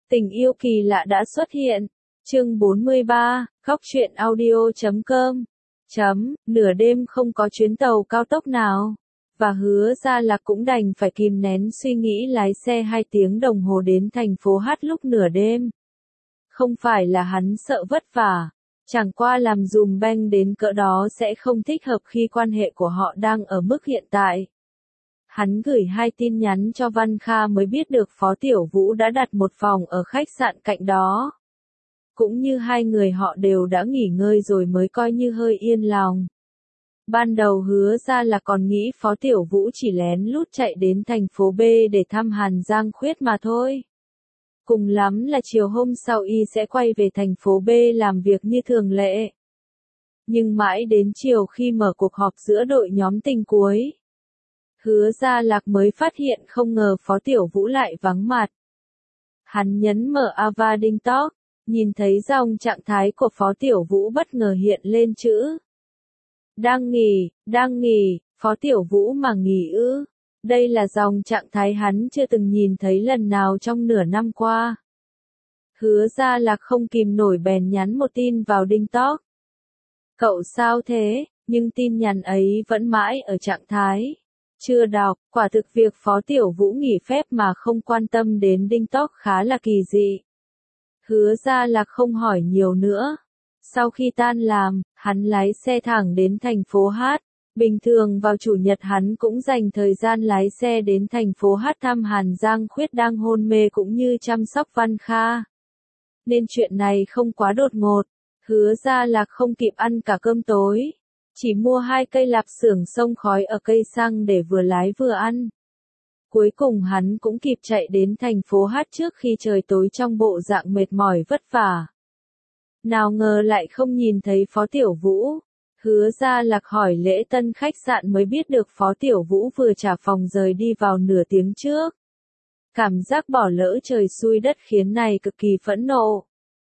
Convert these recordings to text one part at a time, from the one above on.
Tình yêu kỳ lạ đã xuất hiện. Chương 43, Khóc Chuyện Audio.com. Nửa đêm không có chuyến tàu cao tốc nào. Và Hứa Gia Lạc cũng đành phải kìm nén suy nghĩ lái xe 2 tiếng đồng hồ đến thành phố H lúc nửa đêm. Không phải là hắn sợ vất vả, chẳng qua làm dùm beng đến cỡ đó sẽ không thích hợp khi quan hệ của họ đang ở mức hiện tại. Hắn gửi 2 tin nhắn cho Văn Kha mới biết được Phó Tiểu Vũ đã đặt một phòng ở khách sạn cạnh đó. Cũng như 2 người họ đều đã nghỉ ngơi rồi mới coi như hơi yên lòng. Ban đầu Hứa Ra là còn nghĩ Phó Tiểu Vũ chỉ lén lút chạy đến thành phố B để thăm Hàn Giang Khuyết mà thôi. Cùng lắm là chiều hôm sau y sẽ quay về thành phố B làm việc như thường lệ. Nhưng mãi đến chiều khi mở cuộc họp giữa đội nhóm tình cuối, Hứa Gia Lạc mới phát hiện không ngờ Phó Tiểu Vũ lại vắng mặt. Hắn nhấn mở Ava Talk, nhìn thấy dòng trạng thái của Phó Tiểu Vũ bất ngờ hiện lên chữ. Đang nghỉ, Phó Tiểu Vũ mà nghỉ ư. Đây là dòng trạng thái hắn chưa từng nhìn thấy lần nào trong nửa năm qua. Hứa Gia Lạc không kìm nổi bèn nhắn một tin vào Talk. Cậu sao thế? Nhưng tin nhắn ấy vẫn mãi ở trạng thái chưa đọc. Quả thực việc Phó Tiểu Vũ nghỉ phép mà không quan tâm đến Talk khá là kỳ dị. Hứa Gia Lạc không hỏi nhiều nữa. Sau khi tan làm, hắn lái xe thẳng đến thành phố H. Bình thường vào chủ nhật hắn cũng dành thời gian lái xe đến thành phố H thăm Hàn Giang Khuyết đang hôn mê cũng như chăm sóc Văn Kha. Nên chuyện này không quá đột ngột. Hứa Gia Lạc không kịp ăn cả cơm tối. Chỉ mua 2 cây lạp xưởng xông khói ở cây xăng để vừa lái vừa ăn. Cuối cùng hắn cũng kịp chạy đến thành phố H trước khi trời tối trong bộ dạng mệt mỏi vất vả. Nào ngờ lại không nhìn thấy Phó Tiểu Vũ. Hứa Gia Lạc hỏi lễ tân khách sạn mới biết được Phó Tiểu Vũ vừa trả phòng rời đi vào nửa tiếng trước. Cảm giác bỏ lỡ trời xui đất khiến này cực kỳ phẫn nộ.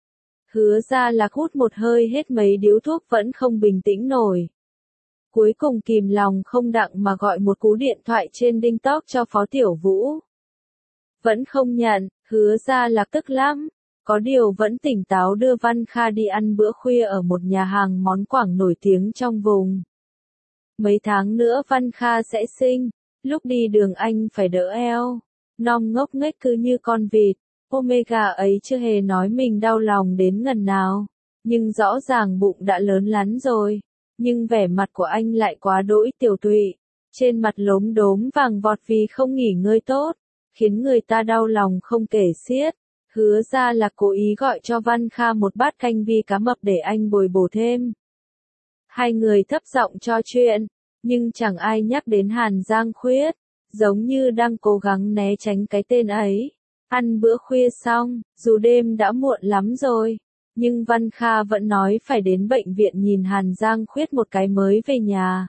Hứa Gia Lạc hút một hơi hết mấy điếu thuốc vẫn không bình tĩnh nổi. Cuối cùng kìm lòng không đặng mà gọi một cú điện thoại trên Talk cho Phó Tiểu Vũ. Vẫn không nhận, Hứa Gia Lạc tức lắm. Có điều vẫn tỉnh táo đưa Văn Kha đi ăn bữa khuya ở một nhà hàng món Quảng nổi tiếng trong vùng. Mấy tháng nữa Văn Kha sẽ sinh, lúc đi đường anh phải đỡ eo. Non ngốc nghếch cứ như con vịt, Omega ấy chưa hề nói mình đau lòng đến ngần nào. Nhưng rõ ràng bụng đã lớn lắn rồi. Nhưng vẻ mặt của anh lại quá đỗi tiểu tụy. Trên mặt lốm đốm vàng vọt vì không nghỉ ngơi tốt, khiến người ta đau lòng không kể xiết. Hứa Ra là cố ý gọi cho Văn Kha một bát canh vi cá mập để anh bồi bổ thêm. 2 người thấp giọng trò chuyện, nhưng chẳng ai nhắc đến Hàn Giang Khuyết, giống như đang cố gắng né tránh cái tên ấy. Ăn bữa khuya xong, dù đêm đã muộn lắm rồi, nhưng Văn Kha vẫn nói phải đến bệnh viện nhìn Hàn Giang Khuyết một cái mới về nhà.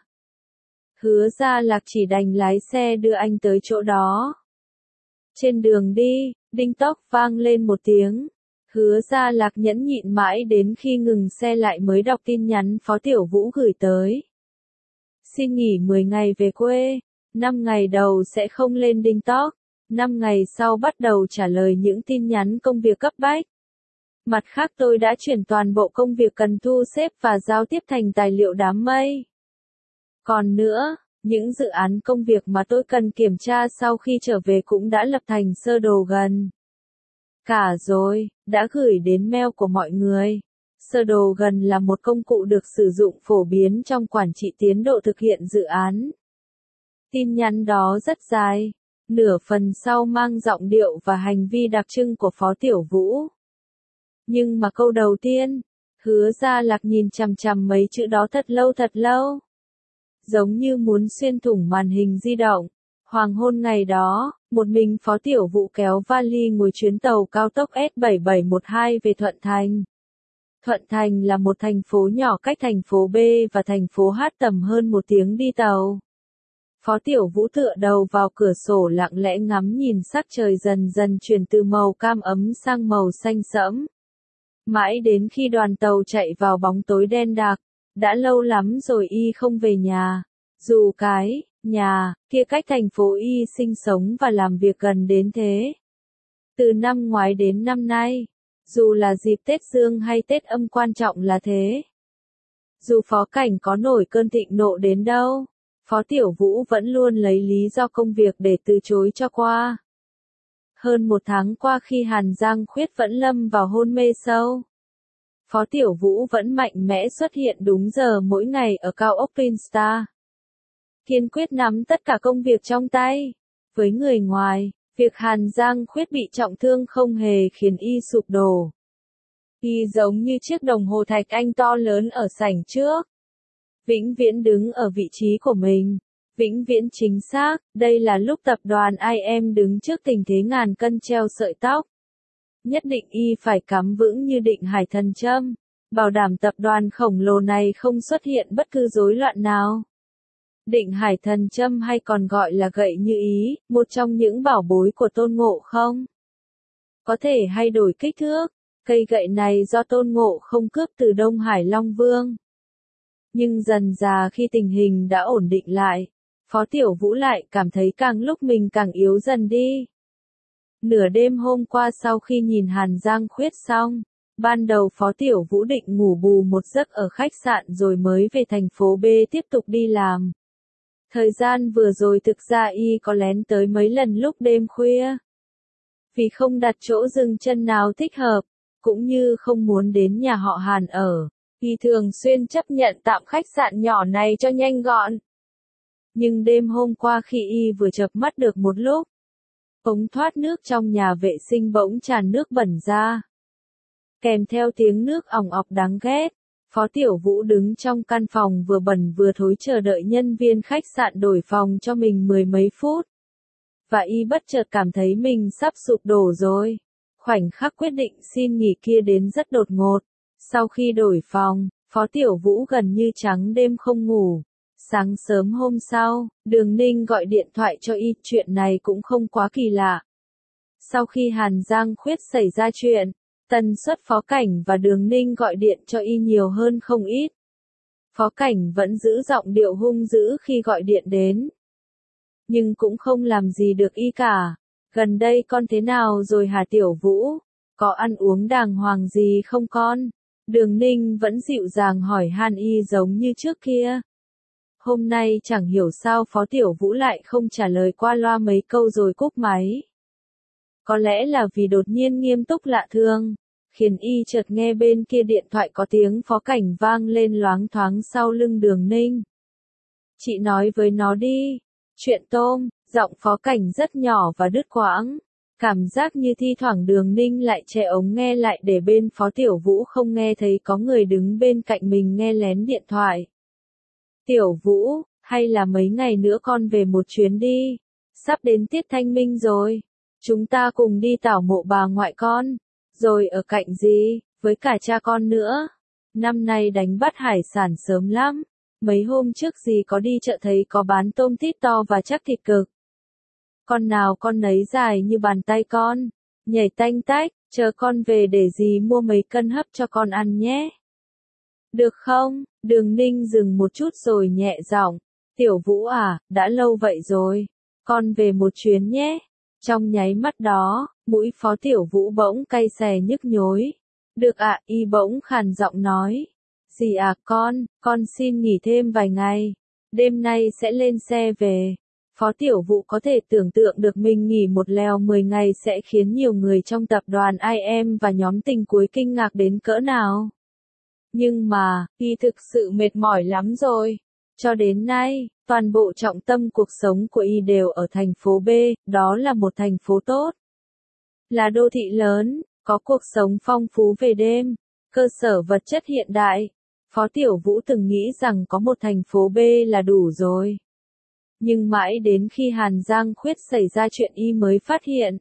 Hứa Gia Lạc chỉ đành lái xe đưa anh tới chỗ đó. Trên đường đi, Talk vang lên một tiếng. Hứa Gia Lạc nhẫn nhịn mãi đến khi ngừng xe lại mới đọc tin nhắn Phó Tiểu Vũ gửi tới. Xin nghỉ 10 ngày về quê, 5 ngày đầu sẽ không lên Talk, 5 ngày sau bắt đầu trả lời những tin nhắn công việc cấp bách. Mặt khác tôi đã chuyển toàn bộ công việc cần thu xếp và giao tiếp thành tài liệu đám mây. Còn nữa, những dự án công việc mà tôi cần kiểm tra sau khi trở về cũng đã lập thành sơ đồ gần cả rồi, đã gửi đến mail của mọi người. Sơ đồ gần là một công cụ được sử dụng phổ biến trong quản trị tiến độ thực hiện dự án. Tin nhắn đó rất dài, nửa phần sau mang giọng điệu và hành vi đặc trưng của Phó Tiểu Vũ. Nhưng mà câu đầu tiên, Hứa Gia Lạc nhìn chằm chằm mấy chữ đó thật lâu. Giống như muốn xuyên thủng màn hình di động. Hoàng hôn ngày đó, một mình Phó Tiểu Vũ kéo vali ngồi chuyến tàu cao tốc S7712 về Thuận Thành. Thuận Thành là một thành phố nhỏ cách thành phố B và thành phố H tầm hơn 1 tiếng đi tàu. Phó Tiểu Vũ tựa đầu vào cửa sổ lặng lẽ ngắm nhìn sắc trời dần dần chuyển từ màu cam ấm sang màu xanh sẫm. Mãi đến khi đoàn tàu chạy vào bóng tối đen đặc, đã lâu lắm rồi y không về nhà. Dù cái nhà kia cách thành phố y sinh sống và làm việc gần đến thế. Từ năm ngoái đến năm nay, dù là dịp Tết Dương hay Tết Âm quan trọng là thế. Dù Phó Cảnh có nổi cơn thịnh nộ đến đâu, Phó Tiểu Vũ vẫn luôn lấy lý do công việc để từ chối cho qua. Hơn một tháng qua khi Hàn Giang Khuyết vẫn lâm vào hôn mê sâu, Phó Tiểu Vũ vẫn mạnh mẽ xuất hiện đúng giờ mỗi ngày ở cao ốc Vinstar. Kiên quyết nắm tất cả công việc trong tay. Với người ngoài, việc Hàn Giang Khuyết bị trọng thương không hề khiến y sụp đổ. Y giống như chiếc đồng hồ thạch anh to lớn ở sảnh trước. Vĩnh viễn đứng ở vị trí của mình. Vĩnh viễn chính xác, đây là lúc tập đoàn IM đứng trước tình thế ngàn cân treo sợi tóc. Nhất định y phải cắm vững như định hải thần châm, bảo đảm tập đoàn khổng lồ này không xuất hiện bất cứ rối loạn nào. Định hải thần châm hay còn gọi là gậy như ý, một trong những bảo bối của Tôn Ngộ Không. Có thể thay đổi kích thước, cây gậy này do Tôn Ngộ Không cướp từ Đông Hải Long Vương. Nhưng dần dà khi tình hình đã ổn định lại, Phó Tiểu Vũ lại cảm thấy càng lúc mình càng yếu dần đi. Nửa đêm hôm qua sau khi nhìn Hàn Giang Khuyết xong, ban đầu Phó Tiểu Vũ định ngủ bù một giấc ở khách sạn rồi mới về thành phố B tiếp tục đi làm. Thời gian vừa rồi thực ra y có lén tới mấy lần lúc đêm khuya. Vì không đặt chỗ dừng chân nào thích hợp, cũng như không muốn đến nhà họ Hàn ở, y thường xuyên chấp nhận tạm khách sạn nhỏ này cho nhanh gọn. Nhưng đêm hôm qua khi y vừa chợp mắt được một lúc, ống thoát nước trong nhà vệ sinh bỗng tràn nước bẩn ra. Kèm theo tiếng nước ỏng ọc đáng ghét, Phó Tiểu Vũ đứng trong căn phòng vừa bẩn vừa thối chờ đợi nhân viên khách sạn đổi phòng cho mình mười mấy phút. Và y bất chợt cảm thấy mình sắp sụp đổ rồi. Khoảnh khắc quyết định xin nghỉ kia đến rất đột ngột. Sau khi đổi phòng, Phó Tiểu Vũ gần như trắng đêm không ngủ. Sáng sớm hôm sau, Đường Ninh gọi điện thoại cho y, chuyện này cũng không quá kỳ lạ. Sau khi Hàn Giang Khuyết xảy ra chuyện, tần suất Phó Cảnh và Đường Ninh gọi điện cho y nhiều hơn không ít. Phó Cảnh vẫn giữ giọng điệu hung dữ khi gọi điện đến. Nhưng cũng không làm gì được y cả. Gần đây con thế nào rồi hả Tiểu Vũ? Có ăn uống đàng hoàng gì không con? Đường Ninh vẫn dịu dàng hỏi han y giống như trước kia. Hôm nay chẳng hiểu sao Phó Tiểu Vũ lại không trả lời qua loa mấy câu rồi cúp máy. Có lẽ là vì đột nhiên nghiêm túc lạ thường, khiến y chợt nghe bên kia điện thoại có tiếng Phó Cảnh vang lên loáng thoáng sau lưng Đường Ninh. Chị nói với nó đi. Chuyện tôm, giọng Phó Cảnh rất nhỏ và đứt quãng. Cảm giác như thi thoảng Đường Ninh lại che ống nghe lại để bên Phó Tiểu Vũ không nghe thấy có người đứng bên cạnh mình nghe lén điện thoại. Tiểu Vũ, hay là mấy ngày nữa con về một chuyến đi. Sắp đến tiết Thanh Minh rồi. Chúng ta cùng đi tảo mộ bà ngoại con. Rồi ở cạnh gì, với cả cha con nữa. Năm nay đánh bắt hải sản sớm lắm. Mấy hôm trước gì có đi chợ thấy có bán tôm tít to và chắc thịt cực. Con nào con nấy dài như bàn tay con. Nhảy tanh tách, chờ con về để dì mua mấy cân hấp cho con ăn nhé. Được không? Đường Ninh dừng một chút rồi nhẹ giọng. Tiểu Vũ à, đã lâu vậy rồi. Con về một chuyến nhé. Trong nháy mắt đó, mũi Phó Tiểu Vũ bỗng cay xè nhức nhối. Được ạ, y bỗng khàn giọng nói. Dì à con xin nghỉ thêm vài ngày. Đêm nay sẽ lên xe về. Phó Tiểu Vũ có thể tưởng tượng được mình nghỉ một lèo 10 ngày sẽ khiến nhiều người trong tập đoàn IM và nhóm tình cuối kinh ngạc đến cỡ nào. Nhưng mà, y thực sự mệt mỏi lắm rồi. Cho đến nay, toàn bộ trọng tâm cuộc sống của y đều ở thành phố B, đó là một thành phố tốt. Là đô thị lớn, có cuộc sống phong phú về đêm, cơ sở vật chất hiện đại. Phó Tiểu Vũ từng nghĩ rằng có một thành phố B là đủ rồi. Nhưng mãi đến khi Hàn Giang Khuyết xảy ra chuyện y mới phát hiện.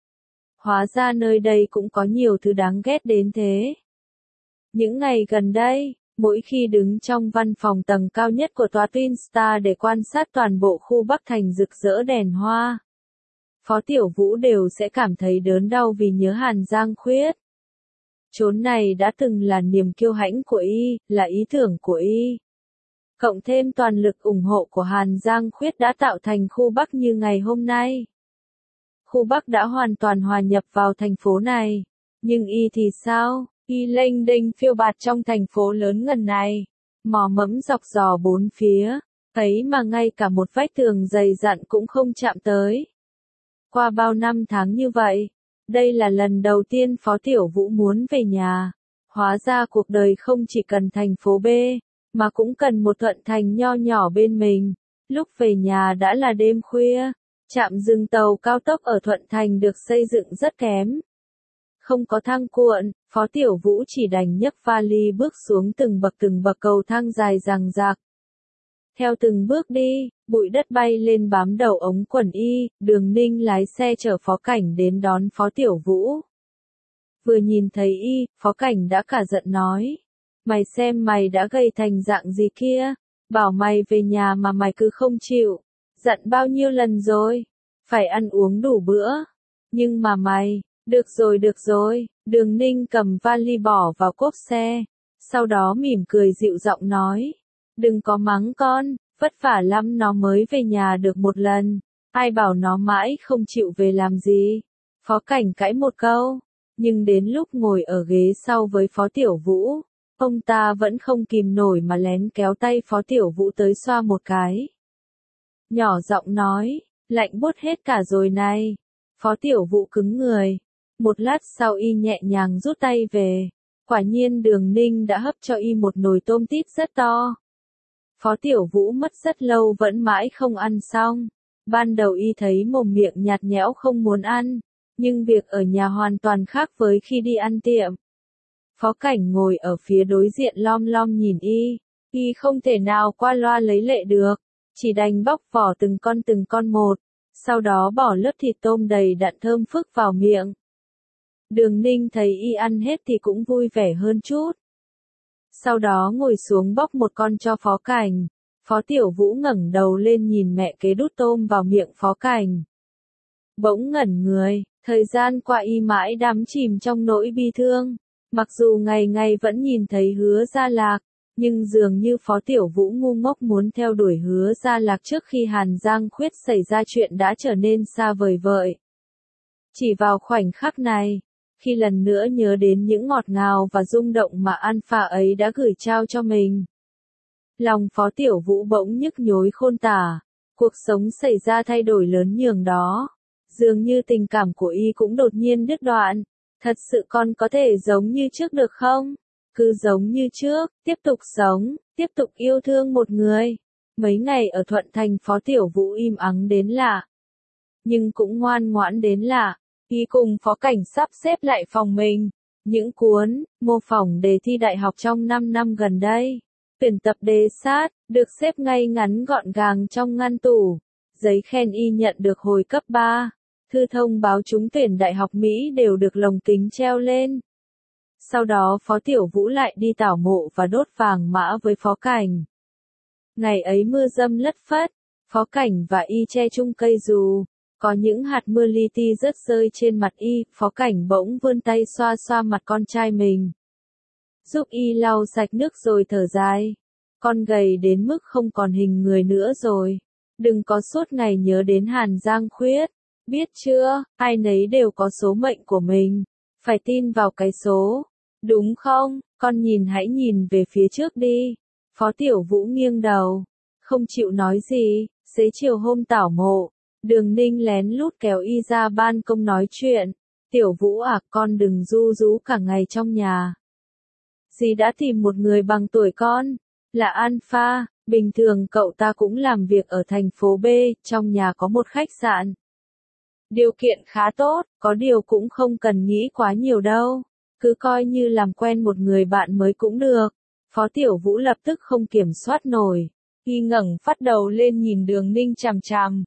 Hóa ra nơi đây cũng có nhiều thứ đáng ghét đến thế. Những ngày gần đây, mỗi khi đứng trong văn phòng tầng cao nhất của tòa Twin Star để quan sát toàn bộ khu Bắc Thành rực rỡ đèn hoa, Phó Tiểu Vũ đều sẽ cảm thấy đớn đau vì nhớ Hàn Giang Khuyết. Chốn này đã từng là niềm kiêu hãnh của y, là ý tưởng của y. Cộng thêm toàn lực ủng hộ của Hàn Giang Khuyết đã tạo thành khu Bắc như ngày hôm nay. khu Bắc đã hoàn toàn hòa nhập vào thành phố này. Nhưng y thì sao? Y lênh đênh phiêu bạt trong thành phố lớn ngần này, mò mẫm dọc dò bốn phía, ấy mà ngay cả một vách tường dày dặn cũng không chạm tới. Qua bao năm tháng như vậy, đây là lần đầu tiên Phó Tiểu Vũ muốn về nhà. Hóa ra cuộc đời không chỉ cần thành phố B, mà cũng cần một Thuận Thành nho nhỏ bên mình. Lúc về nhà đã là đêm khuya, trạm dừng tàu cao tốc ở Thuận Thành được xây dựng rất kém. Không có thang cuộn, Phó Tiểu Vũ chỉ đành nhấc vali bước xuống từng bậc cầu thang dài dằng dặc. Theo từng bước đi, bụi đất bay lên bám đầu ống quần y, Đường Ninh lái xe chở Phó Cảnh đến đón Phó Tiểu Vũ. Vừa nhìn thấy y, Phó Cảnh đã cả giận nói. Mày xem mày đã gầy thành dạng gì kia, bảo mày về nhà mà mày cứ không chịu. Dặn bao nhiêu lần rồi, phải ăn uống đủ bữa. Nhưng mà mày, được rồi, Đường Ninh cầm vali bỏ vào cốp xe. Sau đó mỉm cười dịu giọng nói. Đừng có mắng con, vất vả lắm nó mới về nhà được một lần. Ai bảo nó mãi không chịu về làm gì. Phó Cảnh cãi một câu. Nhưng đến lúc ngồi ở ghế sau với Phó Tiểu Vũ, ông ta vẫn không kìm nổi mà lén kéo tay Phó Tiểu Vũ tới xoa một cái. Nhỏ giọng nói, lạnh buốt hết cả rồi này. Phó Tiểu Vũ cứng người. Một lát sau y nhẹ nhàng rút tay về. Quả nhiên Đường Ninh đã hấp cho y một nồi tôm tít rất to. Phó Tiểu Vũ mất rất lâu vẫn mãi không ăn xong. Ban đầu y thấy mồm miệng nhạt nhẽo không muốn ăn. Nhưng việc ở nhà hoàn toàn khác với khi đi ăn tiệm. Phó Cảnh ngồi ở phía đối diện lom lom nhìn y không thể nào qua loa lấy lệ được, chỉ đành bóc vỏ từng con một, sau đó bỏ lớp thịt tôm đầy đặn thơm phức vào miệng. Đường Ninh thấy y ăn hết thì cũng vui vẻ hơn chút. Sau đó ngồi xuống bóc một con cho Phó Cảnh. Phó Tiểu Vũ ngẩng đầu lên nhìn mẹ kế đút tôm vào miệng Phó Cảnh. Bỗng ngẩn người, thời gian qua y mãi đắm chìm trong nỗi bi thương. Mặc dù ngày ngày vẫn nhìn thấy Hứa Gia Lạc, nhưng dường như Phó Tiểu Vũ ngu ngốc muốn theo đuổi Hứa Gia Lạc trước khi Hàn Giang Khuyết xảy ra chuyện đã trở nên xa vời vợi. Chỉ vào khoảnh khắc này, khi lần nữa nhớ đến những ngọt ngào và rung động mà Alpha ấy đã gửi trao cho mình. Lòng Phó Tiểu Vũ bỗng nhức nhối khôn tả, cuộc sống xảy ra thay đổi lớn nhường đó. Dường như tình cảm của y cũng đột nhiên đứt đoạn. Thật sự con có thể giống như trước được không? Cứ giống như trước, tiếp tục sống, tiếp tục yêu thương một người. Mấy ngày ở Thuận Thành Phó Tiểu Vũ im ắng đến lạ. Nhưng cũng ngoan ngoãn đến lạ. Y cùng Phó Cảnh sắp xếp lại phòng mình. Những cuốn, mô phỏng đề thi đại học trong 5 năm gần đây. Tuyển tập đề sát, được xếp ngay ngắn gọn gàng trong ngăn tủ. Giấy khen y nhận được hồi cấp 3. Thư thông báo trúng tuyển Đại học Mỹ đều được lồng kính treo lên. Sau đó Phó Tiểu Vũ lại đi tảo mộ và đốt vàng mã với Phó Cảnh. Ngày ấy mưa dầm lất phất, Phó Cảnh và y che chung cây dù. Có những hạt mưa li ti rớt rơi trên mặt y, Phó Cảnh bỗng vươn tay xoa xoa mặt con trai mình. Giúp y lau sạch nước rồi thở dài. Con gầy đến mức không còn hình người nữa rồi. Đừng có suốt ngày nhớ đến Hàn Giang Khuyết. Biết chưa, ai nấy đều có số mệnh của mình. Phải tin vào cái số. Đúng không, con hãy nhìn về phía trước đi. Phó Tiểu Vũ nghiêng đầu. Không chịu nói gì, xế chiều hôm tảo mộ. Đường Ninh lén lút kéo y ra ban công nói chuyện. Tiểu Vũ à, con đừng ru rú cả ngày trong nhà. Dì đã tìm một người bằng tuổi con. Là Alpha, bình thường cậu ta cũng làm việc ở thành phố B, trong nhà có một khách sạn. Điều kiện khá tốt, có điều cũng không cần nghĩ quá nhiều đâu. Cứ coi như làm quen một người bạn mới cũng được. Phó Tiểu Vũ lập tức không kiểm soát nổi. Y ngẩng phát đầu lên nhìn Đường Ninh chằm chằm.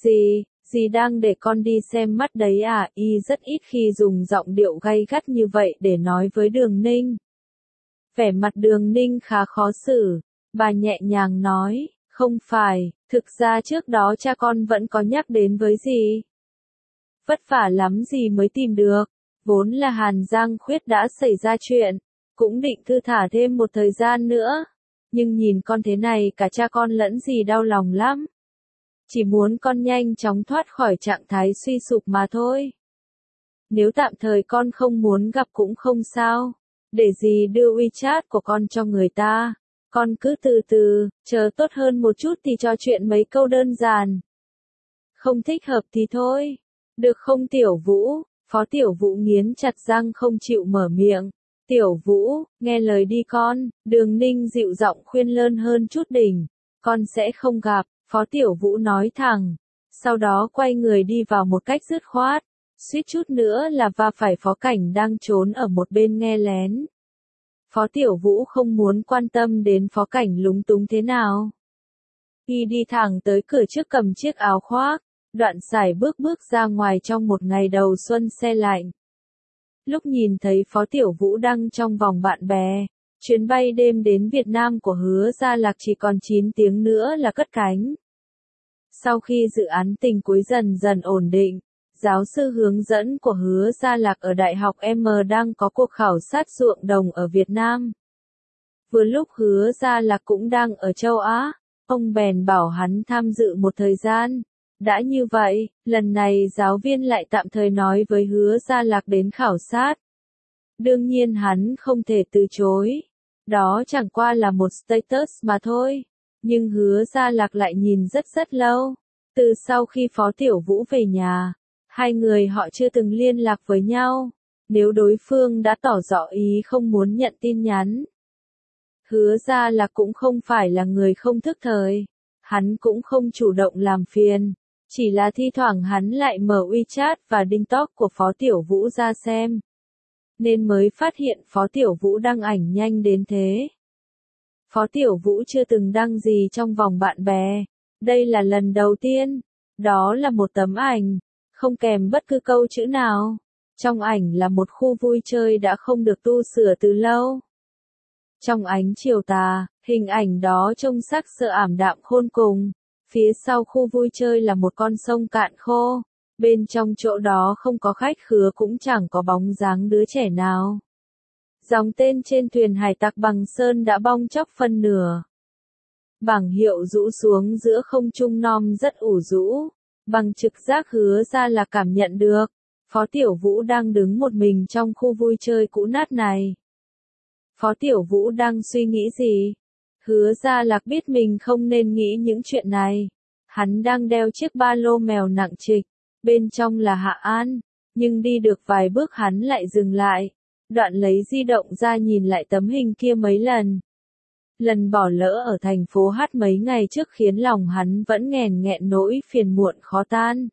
Dì đang để con đi xem mắt đấy à? Y rất ít khi dùng giọng điệu gay gắt như vậy để nói với Đường Ninh. Vẻ mặt Đường Ninh khá khó xử. Bà nhẹ nhàng nói, không phải, thực ra trước đó cha con vẫn có nhắc đến với dì. Vất vả lắm gì mới tìm được. Vốn là Hàn Giang Khuyết đã xảy ra chuyện. Cũng định thư thả thêm một thời gian nữa. Nhưng nhìn con thế này cả cha con lẫn dì đau lòng lắm. Chỉ muốn con nhanh chóng thoát khỏi trạng thái suy sụp mà thôi. Nếu tạm thời con không muốn gặp cũng không sao. Để dì đưa WeChat của con cho người ta. Con cứ từ từ, chờ tốt hơn một chút thì trò chuyện mấy câu đơn giản. Không thích hợp thì thôi. Được không Tiểu Vũ? Phó Tiểu Vũ nghiến chặt răng không chịu mở miệng. Tiểu Vũ, nghe lời đi con, Đường Ninh dịu giọng khuyên lơn hơn chút đỉnh. Con sẽ không gặp, Phó Tiểu Vũ nói thẳng. Sau đó quay người đi vào một cách dứt khoát. Suýt chút nữa là va phải Phó Cảnh đang trốn ở một bên nghe lén. Phó Tiểu Vũ không muốn quan tâm đến Phó Cảnh lúng túng thế nào. Y đi thẳng tới cửa trước cầm chiếc áo khoác, Đoạn Sải bước ra ngoài trong một ngày đầu xuân se lạnh. Lúc nhìn thấy Phó Tiểu Vũ đang trong vòng bạn bè, chuyến bay đêm đến Việt Nam của Hứa Gia Lạc chỉ còn 9 tiếng nữa là cất cánh. Sau khi dự án tình cuối dần dần ổn định, giáo sư hướng dẫn của Hứa Gia Lạc ở Đại học M đang có cuộc khảo sát ruộng đồng ở Việt Nam. Vừa lúc Hứa Gia Lạc cũng đang ở châu Á, ông bèn bảo hắn tham dự một thời gian. Đã như vậy, lần này giáo viên lại tạm thời nói với Hứa Gia Lạc đến khảo sát. Đương nhiên hắn không thể từ chối. Đó chẳng qua là một status mà thôi. Nhưng Hứa Gia Lạc lại nhìn rất lâu. Từ sau khi Phó Tiểu Vũ về nhà, hai người họ chưa từng liên lạc với nhau. Nếu đối phương đã tỏ rõ ý không muốn nhận tin nhắn. Hứa Gia Lạc cũng không phải là người không thức thời. Hắn cũng không chủ động làm phiền. Chỉ là thi thoảng hắn lại mở WeChat và TikTok của Phó Tiểu Vũ ra xem. Nên mới phát hiện Phó Tiểu Vũ đăng ảnh nhanh đến thế. Phó Tiểu Vũ chưa từng đăng gì trong vòng bạn bè. Đây là lần đầu tiên. Đó là một tấm ảnh, không kèm bất cứ câu chữ nào. Trong ảnh là một khu vui chơi đã không được tu sửa từ lâu. Trong ánh chiều tà, hình ảnh đó trông sắc sỡ ảm đạm khôn cùng. Phía sau khu vui chơi là một con sông cạn khô. Bên trong chỗ đó không có khách khứa cũng chẳng có bóng dáng đứa trẻ nào. Dòng tên trên thuyền hải tặc bằng sơn đã bong chóc phân nửa. Bảng hiệu rũ xuống giữa không trung non rất ủ rũ. Bằng trực giác Hứa Gia Lạc cảm nhận được. Phó Tiểu Vũ đang đứng một mình trong khu vui chơi cũ nát này. Phó Tiểu Vũ đang suy nghĩ gì? Hứa Gia Lạc biết mình không nên nghĩ những chuyện này. Hắn đang đeo chiếc ba lô mèo nặng trịch. Bên trong là Hạ An. Nhưng đi được vài bước hắn lại dừng lại. Đoạn lấy di động ra nhìn lại tấm hình kia mấy lần. Lần bỏ lỡ ở thành phố Hát mấy ngày trước khiến lòng hắn vẫn nghẹn nỗi phiền muộn khó tan.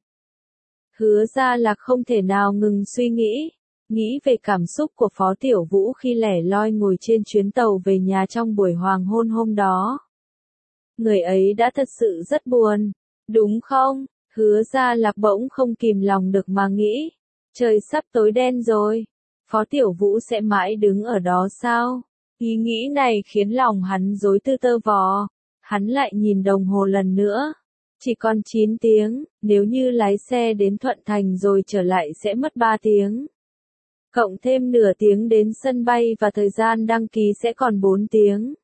Hứa Gia Lạc không thể nào ngừng suy nghĩ. Nghĩ về cảm xúc của Phó Tiểu Vũ khi lẻ loi ngồi trên chuyến tàu về nhà trong buổi hoàng hôn hôm đó. Người ấy đã thật sự rất buồn, đúng không? Hứa Gia Lạc bỗng không kìm lòng được mà nghĩ. Trời sắp tối đen rồi. Phó Tiểu Vũ sẽ mãi đứng ở đó sao? Ý nghĩ này khiến lòng hắn rối tư tơ vò. Hắn lại nhìn đồng hồ lần nữa. Chỉ còn 9 tiếng, nếu như lái xe đến Thuận Thành rồi trở lại sẽ mất 3 tiếng. Cộng thêm nửa tiếng đến sân bay và thời gian đăng ký sẽ còn 4 tiếng.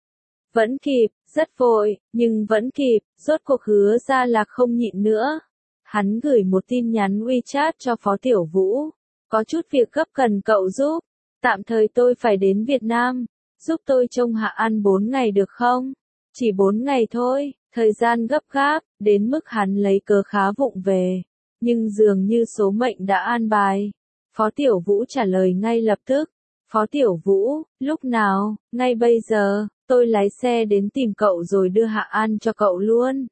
Vẫn kịp, rất vội, nhưng vẫn kịp, rốt cuộc Hứa Gia Lạc không nhịn nữa. Hắn gửi một tin nhắn WeChat cho Phó Tiểu Vũ. Có chút việc gấp cần cậu giúp. Tạm thời tôi phải đến Việt Nam. Giúp tôi trông Hạ An 4 ngày được không? Chỉ 4 ngày thôi, thời gian gấp gáp, đến mức hắn lấy cớ khá vụng về. Nhưng dường như số mệnh đã an bài. Phó Tiểu Vũ trả lời ngay lập tức. Phó Tiểu Vũ, lúc nào, ngay bây giờ, tôi lái xe đến tìm cậu rồi đưa Hạ An cho cậu luôn.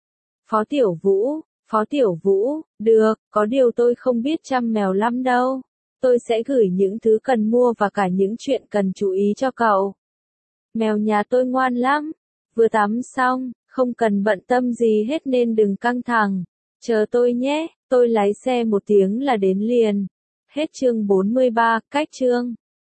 Phó Tiểu Vũ, được, có điều tôi không biết chăm mèo lắm đâu. Tôi sẽ gửi những thứ cần mua và cả những chuyện cần chú ý cho cậu. Mèo nhà tôi ngoan lắm. Vừa tắm xong, không cần bận tâm gì hết nên đừng căng thẳng. Chờ tôi nhé, tôi lái xe 1 tiếng là đến liền. Hết chương 43, cách chương.